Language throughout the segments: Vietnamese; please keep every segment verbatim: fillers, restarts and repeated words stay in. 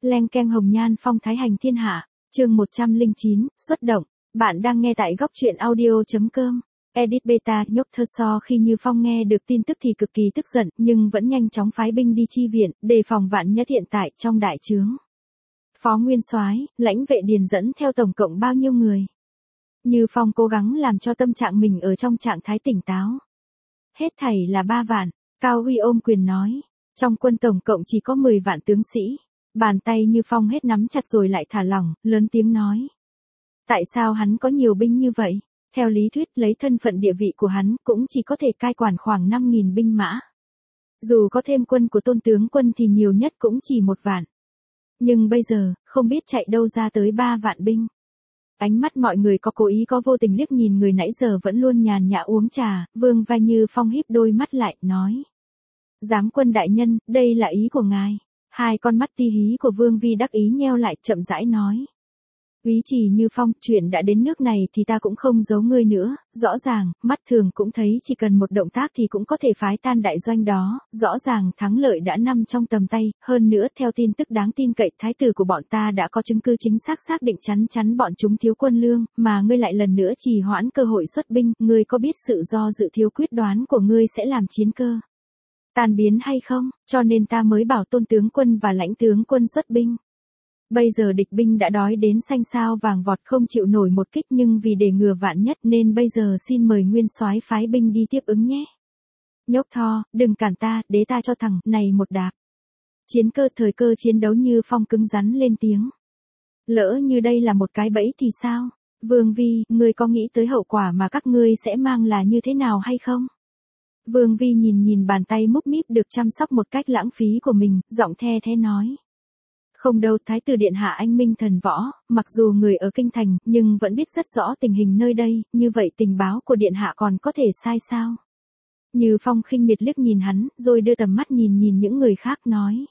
Leng keng hồng nhan phong thái hành thiên hạ, chương một trăm lẻ chín, xuất động. Bạn đang nghe tại góc truyện audio.com. Edit beta nhốc thơ so khi Như Phong nghe được tin tức thì cực kỳ tức giận, nhưng vẫn nhanh chóng phái binh đi chi viện, đề phòng vạn nhất hiện tại trong đại trướng. Phó Nguyên Soái, lãnh vệ điền dẫn theo tổng cộng bao nhiêu người? Như Phong cố gắng làm cho tâm trạng mình ở trong trạng thái tỉnh táo. Hết thảy là ba vạn, Cao Huy ôm quyền nói. Trong quân tổng cộng chỉ có mười vạn tướng sĩ. Bàn tay Như Phong hết nắm chặt rồi lại thả lỏng, lớn tiếng nói. Tại sao hắn có nhiều binh như vậy? Theo lý thuyết lấy thân phận địa vị của hắn cũng chỉ có thể cai quản khoảng năm nghìn binh mã. Dù có thêm quân của Tôn tướng quân thì nhiều nhất cũng chỉ một vạn. Nhưng bây giờ, không biết chạy đâu ra tới ba vạn binh. Ánh mắt mọi người có cố ý có vô tình liếc nhìn người nãy giờ vẫn luôn nhàn nhã uống trà, Vương Vai Như Phong híp đôi mắt lại, nói. Giám quân đại nhân, đây là ý của ngài. Hai con mắt ti hí của Vương Vi đắc ý nheo lại, chậm rãi nói. Úy Trì Như Phong, chuyện đã đến nước này thì ta cũng không giấu ngươi nữa, rõ ràng, mắt thường cũng thấy chỉ cần một động tác thì cũng có thể phái tan đại doanh đó, rõ ràng thắng lợi đã nằm trong tầm tay, hơn nữa theo tin tức đáng tin cậy thái tử của bọn ta đã có chứng cứ chính xác xác định chắn chắn bọn chúng thiếu quân lương, mà ngươi lại lần nữa trì hoãn cơ hội xuất binh, ngươi có biết sự do dự thiếu quyết đoán của ngươi sẽ làm chiến cơ tan biến hay không, cho nên ta mới bảo Tôn tướng quân và lãnh tướng quân xuất binh. Bây giờ địch binh đã đói đến xanh sao vàng vọt không chịu nổi một kích, nhưng vì để ngừa vạn nhất nên bây giờ xin mời Nguyên Soái phái binh đi tiếp ứng nhé. Nhốc Tho, đừng cản ta, đế ta cho thằng này một đạp. Chiến cơ thời cơ chiến đấu Như Phong cứng rắn lên tiếng. Lỡ như đây là một cái bẫy thì sao? Vương Vi, ngươi có nghĩ tới hậu quả mà các ngươi sẽ mang là như thế nào hay không? Vương Vi nhìn nhìn bàn tay múc míp được chăm sóc một cách lãng phí của mình, giọng the thế nói. Không đâu, Thái tử điện hạ anh minh thần võ, mặc dù người ở kinh thành, nhưng vẫn biết rất rõ tình hình nơi đây, như vậy tình báo của điện hạ còn có thể sai sao? Như Phong khinh miệt liếc nhìn hắn, rồi đưa tầm mắt nhìn nhìn những người khác nói.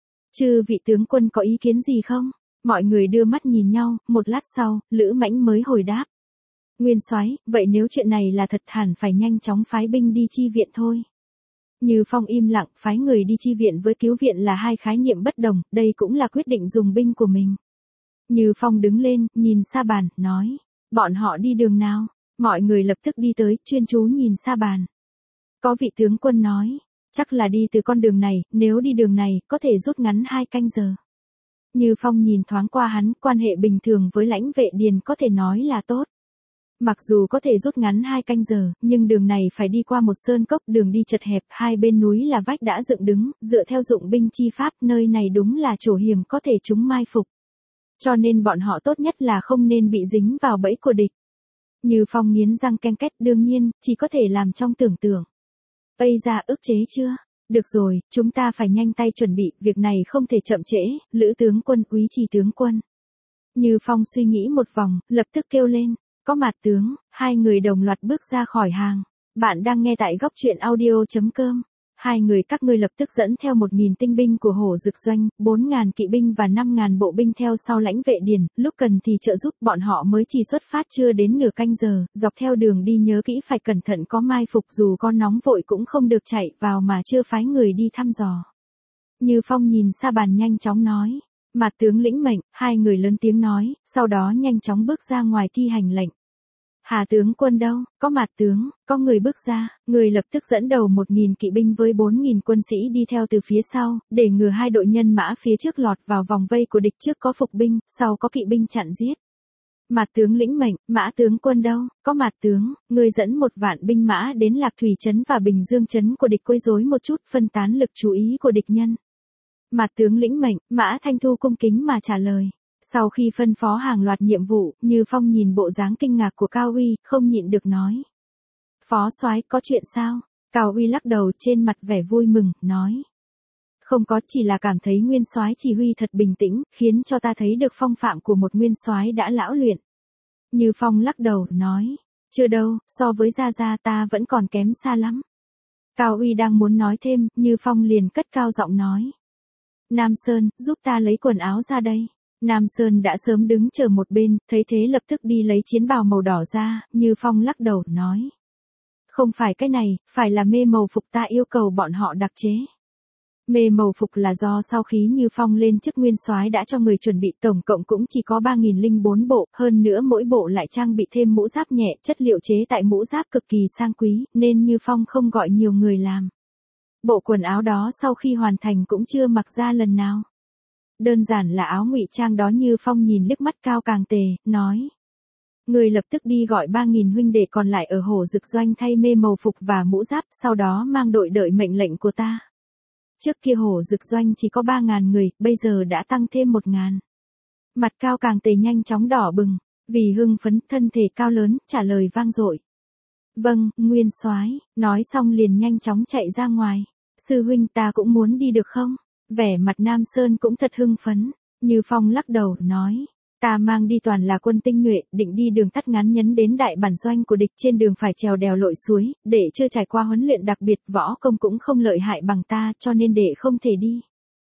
Chư vị tướng quân có ý kiến gì không? Mọi người đưa mắt nhìn nhau, một lát sau, Lữ Mãnh mới hồi đáp. Nguyên Soái, vậy nếu chuyện này là thật hẳn phải nhanh chóng phái binh đi chi viện thôi. Như Phong im lặng, phái người đi chi viện với cứu viện là hai khái niệm bất đồng, đây cũng là quyết định dùng binh của mình. Như Phong đứng lên, nhìn Sa Bàn, nói, bọn họ đi đường nào? Mọi người lập tức đi tới, chuyên chú nhìn Sa Bàn. Có vị tướng quân nói, chắc là đi từ con đường này, nếu đi đường này, có thể rút ngắn hai canh giờ. Như Phong nhìn thoáng qua hắn, quan hệ bình thường với lãnh vệ điền có thể nói là tốt. Mặc dù có thể rút ngắn hai canh giờ, nhưng đường này phải đi qua một sơn cốc, đường đi chật hẹp, hai bên núi là vách đã dựng đứng, dựa theo dụng binh chi pháp, nơi này đúng là chỗ hiểm có thể chúng mai phục. Cho nên bọn họ tốt nhất là không nên bị dính vào bẫy của địch. Như Phong nghiến răng ken két, đương nhiên, chỉ có thể làm trong tưởng tượng. Ây ra, ức chế chưa? Được rồi, chúng ta phải nhanh tay chuẩn bị, việc này không thể chậm trễ, Lữ tướng quân, Úy Trì tướng quân. Như Phong suy nghĩ một vòng, lập tức kêu lên. Có Mạt tướng, hai người đồng loạt bước ra khỏi hàng. Bạn đang nghe tại góc truyện audio.com. Hai người các ngươi lập tức dẫn theo một nghìn tinh binh của Hổ Dực doanh, bốn ngàn kỵ binh và năm ngàn bộ binh theo sau lãnh vệ điền, lúc cần thì trợ giúp, bọn họ mới chỉ xuất phát chưa đến nửa canh giờ, dọc theo đường đi nhớ kỹ phải cẩn thận có mai phục, dù có nóng vội cũng không được chạy vào mà chưa phái người đi thăm dò. Như Phong nhìn Sa Bàn nhanh chóng nói. Mạt tướng lĩnh mệnh, hai người lớn tiếng nói, sau đó nhanh chóng bước ra ngoài thi hành lệnh. Hà tướng quân đâu? Có Mạt tướng, có người bước ra, người lập tức dẫn đầu một nghìn kỵ binh với bốn nghìn quân sĩ đi theo từ phía sau, để ngừa hai đội nhân mã phía trước lọt vào vòng vây của địch, trước có phục binh, sau có kỵ binh chặn giết. Mạt tướng lĩnh mệnh, Mã tướng quân đâu? Có Mạt tướng, người dẫn một vạn binh mã đến Lạc Thủy trấn và Bình Dương trấn của địch quấy rối một chút, phân tán lực chú ý của địch nhân. Mạt tướng lĩnh mệnh, Mã Thanh Thu cung kính mà trả lời. Sau khi phân phó hàng loạt nhiệm vụ, Như Phong nhìn bộ dáng kinh ngạc của Cao Uy, không nhịn được nói. Phó soái, có chuyện sao? Cao Uy lắc đầu, trên mặt vẻ vui mừng, nói. Không có, chỉ là cảm thấy Nguyên Soái chỉ huy thật bình tĩnh, khiến cho ta thấy được phong phạm của một Nguyên Soái đã lão luyện. Như Phong lắc đầu, nói. Chưa đâu, so với Gia Gia ta vẫn còn kém xa lắm. Cao Uy đang muốn nói thêm, Như Phong liền cất cao giọng nói. Nam Sơn, giúp ta lấy quần áo ra đây. Nam Sơn đã sớm đứng chờ một bên, thấy thế lập tức đi lấy chiến bào màu đỏ ra, Như Phong lắc đầu, nói. Không phải cái này, phải là mê màu phục ta yêu cầu bọn họ đặc chế. Mê màu phục là do sau khi Như Phong lên chức nguyên soái đã cho người chuẩn bị, tổng cộng cũng chỉ có ba nghìn lẻ bốn bộ, hơn nữa mỗi bộ lại trang bị thêm mũ giáp nhẹ, chất liệu chế tại mũ giáp cực kỳ sang quý, nên Như Phong không gọi nhiều người làm. Bộ quần áo đó sau khi hoàn thành cũng chưa mặc ra lần nào. Đơn giản là áo ngụy trang đó. Như Phong nhìn liếc mắt Cao Càng Tề, nói. Người lập tức đi gọi ba nghìn huynh đệ còn lại ở Hổ Dực Doanh thay mê màu phục và mũ giáp, sau đó mang đội đợi mệnh lệnh của ta. Trước kia Hổ Dực Doanh chỉ có ba ngàn người, bây giờ đã tăng thêm một ngàn. Mặt Cao Càng Tề nhanh chóng đỏ bừng, vì hưng phấn, thân thể cao lớn, trả lời vang dội. Vâng, nguyên soái. Nói xong liền nhanh chóng chạy ra ngoài. Sư huynh, ta cũng muốn đi được không? Vẻ mặt Nam Sơn cũng thật hưng phấn. Như Phong lắc đầu, nói. Ta mang đi toàn là quân tinh nhuệ, định đi đường tắt ngắn nhấn đến đại bản doanh của địch, trên đường phải trèo đèo lội suối, để chưa trải qua huấn luyện đặc biệt, võ công cũng không lợi hại bằng ta, cho nên để không thể đi.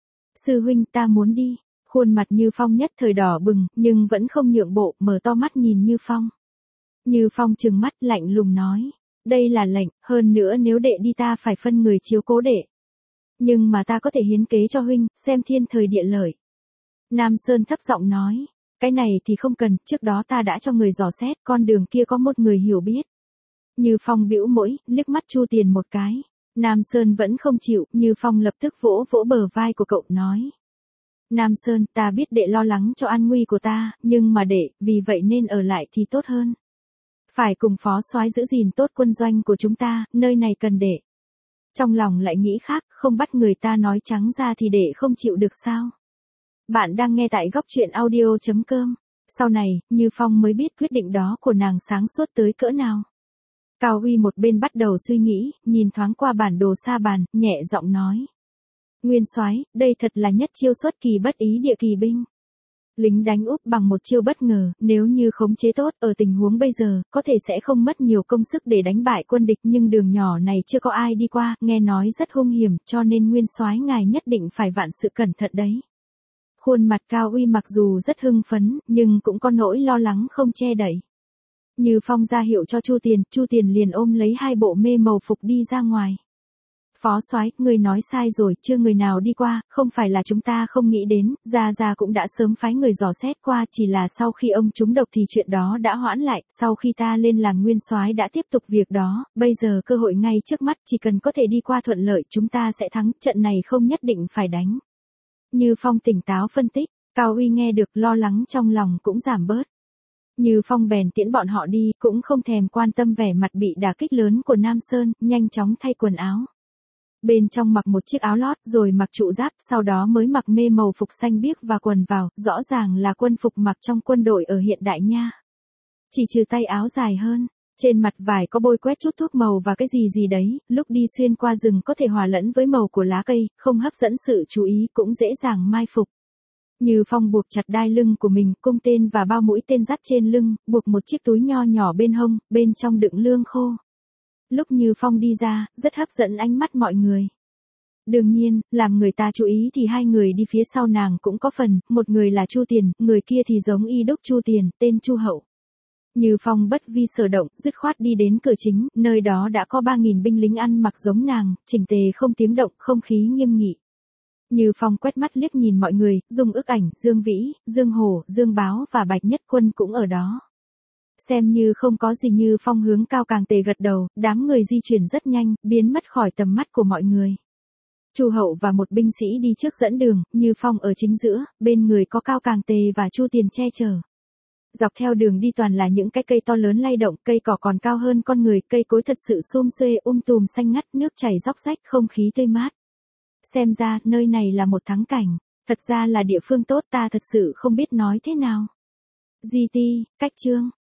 Sư huynh, ta muốn đi. Khuôn mặt Như Phong nhất thời đỏ bừng, nhưng vẫn không nhượng bộ, mở to mắt nhìn Như Phong. Như Phong trừng mắt lạnh lùng nói. Đây là lệnh, hơn nữa nếu đệ đi ta phải phân người chiếu cố đệ. Nhưng mà ta có thể hiến kế cho huynh, xem thiên thời địa lợi. Nam Sơn thấp giọng nói. Cái này thì không cần, trước đó ta đã cho người dò xét, con đường kia có một người hiểu biết. Như Phong bĩu mũi, liếc mắt Chu Tiền một cái. Nam Sơn vẫn không chịu, Như Phong lập tức vỗ vỗ bờ vai của cậu, nói. Nam Sơn, ta biết đệ lo lắng cho an nguy của ta, nhưng mà đệ, vì vậy nên ở lại thì tốt hơn. Phải cùng phó soái giữ gìn tốt quân doanh của chúng ta, nơi này cần đệ. Trong lòng lại nghĩ khác, không bắt người ta nói trắng ra thì đệ không chịu được sao? Bạn đang nghe tại góc truyện audio chấm com. Sau này, Như Phong mới biết quyết định đó của nàng sáng suốt tới cỡ nào. Cao Uy một bên bắt đầu suy nghĩ, nhìn thoáng qua bản đồ sa bàn, nhẹ giọng nói. Nguyên soái, đây thật là nhất chiêu xuất kỳ bất ý địa kỳ binh. Lính đánh úp bằng một chiêu bất ngờ, nếu như khống chế tốt, ở tình huống bây giờ, có thể sẽ không mất nhiều công sức để đánh bại quân địch, nhưng đường nhỏ này chưa có ai đi qua, nghe nói rất hung hiểm, cho nên nguyên soái ngài nhất định phải vạn sự cẩn thận đấy. Khuôn mặt Cao Uy mặc dù rất hưng phấn, nhưng cũng có nỗi lo lắng không che đậy. Như Phong ra hiệu cho Chu Tiền, Chu Tiền liền ôm lấy hai bộ mê màu phục đi ra ngoài. Phó soái, người nói sai rồi, chưa người nào đi qua, không phải là chúng ta không nghĩ đến, Gia Gia cũng đã sớm phái người dò xét qua, chỉ là sau khi ông trúng độc thì chuyện đó đã hoãn lại, sau khi ta lên làm nguyên soái đã tiếp tục việc đó, bây giờ cơ hội ngay trước mắt, chỉ cần có thể đi qua thuận lợi chúng ta sẽ thắng, trận này không nhất định phải đánh. Như Phong tỉnh táo phân tích, Cao Uy nghe được lo lắng trong lòng cũng giảm bớt. Như Phong bèn tiễn bọn họ đi, cũng không thèm quan tâm vẻ mặt bị đả kích lớn của Nam Sơn, nhanh chóng thay quần áo. Bên trong mặc một chiếc áo lót rồi mặc trụ giáp, sau đó mới mặc mê màu phục xanh biếc và quần vào, rõ ràng là quân phục mặc trong quân đội ở hiện đại nha. Chỉ trừ tay áo dài hơn, trên mặt vải có bôi quét chút thuốc màu và cái gì gì đấy, lúc đi xuyên qua rừng có thể hòa lẫn với màu của lá cây, không hấp dẫn sự chú ý cũng dễ dàng mai phục. Như Phong buộc chặt đai lưng của mình, cung tên và bao mũi tên dắt trên lưng, buộc một chiếc túi nho nhỏ bên hông, bên trong đựng lương khô. Lúc Như Phong đi ra, rất hấp dẫn ánh mắt mọi người. Đương nhiên, làm người ta chú ý thì hai người đi phía sau nàng cũng có phần, một người là Chu Tiền, người kia thì giống y đúc Chu Tiền, tên Chu Hậu. Như Phong bất vi sở động, dứt khoát đi đến cửa chính, nơi đó đã có ba nghìn binh lính ăn mặc giống nàng, chỉnh tề không tiếng động, không khí nghiêm nghị. Như Phong quét mắt liếc nhìn mọi người, Dung Ức Ảnh, Dương Vĩ, Dương Hổ, Dương Báo và Bạch Nhất Quân cũng ở đó. Xem như không có gì, Như Phong hướng Cao Càng Tề gật đầu, đám người di chuyển rất nhanh, biến mất khỏi tầm mắt của mọi người. Chu Hậu và một binh sĩ đi trước dẫn đường, Như Phong ở chính giữa, bên người có Cao Càng Tề và Chu Tiền che chở. Dọc theo đường đi toàn là những cái cây to lớn lay động, cây cỏ còn cao hơn con người, cây cối thật sự sum xuê um tùm xanh ngắt, nước chảy róc rách, không khí tươi mát. Xem ra, nơi này là một thắng cảnh, thật ra là địa phương tốt, ta thật sự không biết nói thế nào. Di ti, cách chương.